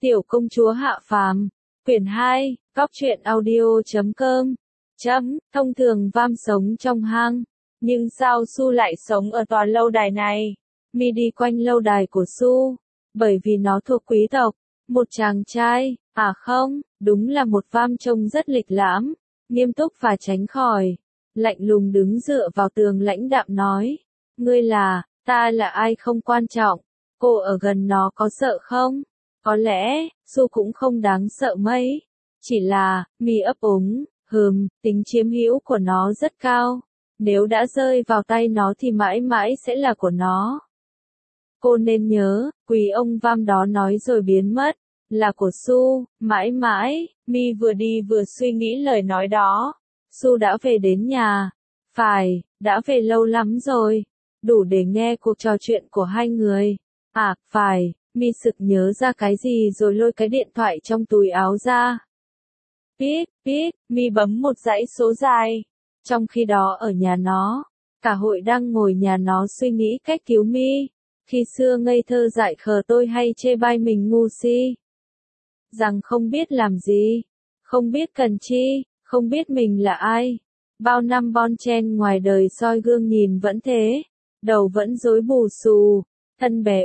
Tiểu công chúa hạ phàm, quyển 2, Góc truyện audio.com. Thông thường Vam sống trong hang, nhưng sao Su lại sống ở tòa lâu đài này? Mi đi quanh lâu đài của Su, bởi vì nó thuộc quý tộc. Một chàng trai, không, đúng là một Vam trông rất lịch lãm, nghiêm túc và tránh khỏi. Lạnh lùng đứng dựa vào tường lãnh đạm nói, ngươi là, ta là ai không quan trọng, cô ở gần nó có sợ không? Có lẽ, Su cũng không đáng sợ mấy. Chỉ là, Mi ấp úng, tính chiếm hữu của nó rất cao. Nếu đã rơi vào tay nó thì mãi mãi sẽ là của nó. Cô nên nhớ, quý ông Vam đó nói rồi biến mất, là của Su, mãi mãi. Mi vừa đi vừa suy nghĩ lời nói đó. Su đã về đến nhà. Phải, đã về lâu lắm rồi. Đủ để nghe cuộc trò chuyện của hai người. Phải. Mi sực nhớ ra cái gì rồi lôi cái điện thoại trong túi áo ra. Pít, Mi bấm một dãy số dài. Trong khi đó ở nhà nó, cả hội đang ngồi nhà nó suy nghĩ cách cứu Mi. Khi xưa ngây thơ dại khờ tôi hay chê bai mình ngu si. Rằng không biết làm gì, không biết cần chi, không biết mình là ai. Bao năm bon chen ngoài đời soi gương nhìn vẫn thế, đầu vẫn rối bù xù. Thân bè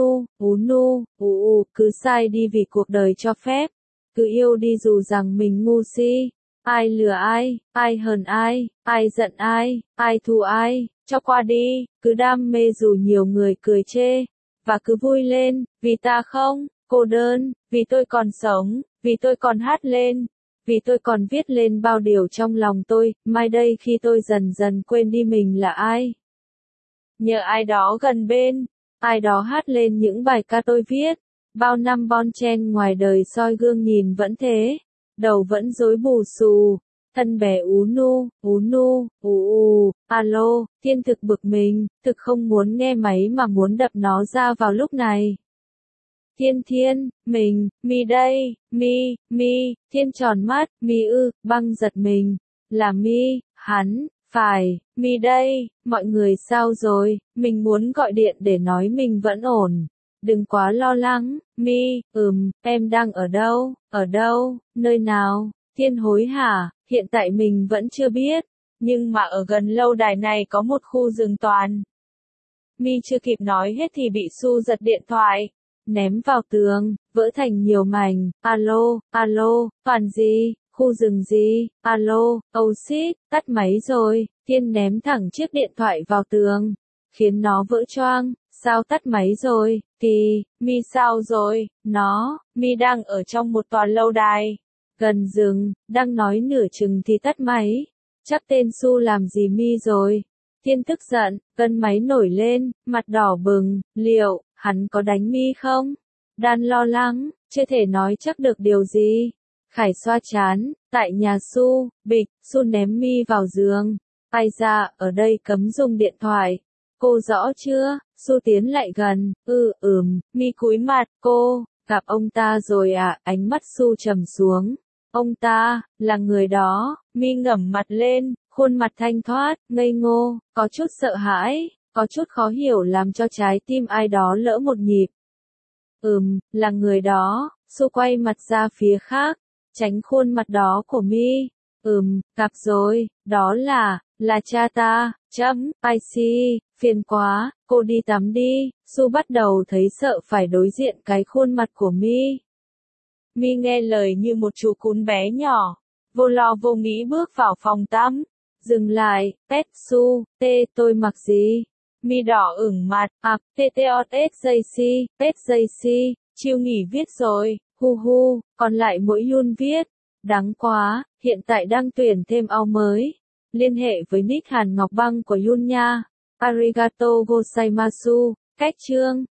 cứ sai đi vì cuộc đời cho phép, cứ yêu đi dù rằng mình ngu si, ai lừa ai hờn ai giận ai thù ai, cho qua đi, cứ đam mê dù nhiều người cười chê, và cứ vui lên, vì ta không cô đơn, vì tôi còn sống, vì tôi còn hát lên, vì tôi còn viết lên bao điều trong lòng tôi, mai đây khi tôi dần dần quên đi mình là ai. Nhờ ai đó gần bên, ai đó hát lên những bài ca tôi viết, bao năm bon chen ngoài đời soi gương nhìn vẫn thế, đầu vẫn rối bù xù, thân bè alo, Thiên thực bực mình, thực không muốn nghe máy mà muốn đập nó ra vào lúc này. Thiên, mình, Mi đây, Mi, Thiên tròn mắt, Mi băng giật mình, là Mi, hắn. Phải, Mi đây, mọi người sao rồi, mình muốn gọi điện để nói mình vẫn ổn. Đừng quá lo lắng, Mi, em đang ở đâu, nơi nào, Thiên hối hả, hiện tại mình vẫn chưa biết, nhưng mà ở gần lâu đài này có một khu rừng toàn. Mi chưa kịp nói hết thì bị Su giật điện thoại, ném vào tường, vỡ thành nhiều mảnh, alo, toàn gì? Khu rừng gì, alo, shit, tắt máy rồi, Thiên ném thẳng chiếc điện thoại vào tường, khiến nó vỡ choang, sao tắt máy rồi, Mi sao rồi, Mi đang ở trong một tòa lâu đài, gần rừng, đang nói nửa chừng thì tắt máy, chắc tên Su làm gì Mi rồi. Thiên tức giận, cân máy nổi lên, mặt đỏ bừng, liệu, hắn có đánh Mi không? Đan lo lắng, chưa thể nói chắc được điều gì. Khải xoa chán, tại nhà Su, Su ném Mi vào giường. Ai ra, ở đây cấm dùng điện thoại. Cô rõ chưa? Su tiến lại gần, Mi cúi mặt, cô, gặp ông ta rồi à, ánh mắt Su trầm xuống. Ông ta, là người đó, Mi ngẩng mặt lên, khuôn mặt thanh thoát, ngây ngô, có chút sợ hãi, có chút khó hiểu làm cho trái tim ai đó lỡ một nhịp. Là người đó, Su quay mặt ra phía khác. Tránh khuôn mặt đó của Mi. Gặp rồi, đó là cha ta, I see, phiền quá, cô đi tắm đi. Su bắt đầu thấy sợ phải đối diện cái khuôn mặt của Mi. Mi nghe lời như một chú cún bé nhỏ, vô lo vô nghĩ bước vào phòng tắm. Dừng lại, Su, tôi mặc gì? Mi đỏ ửng mặt, SJC, chiêu nghỉ viết rồi. Còn lại mỗi Yun viết. Đáng quá, hiện tại đang tuyển thêm áo mới. Liên hệ với nick Hàn Ngọc Băng của Yun nha. Arigato gozaimasu, cách chương.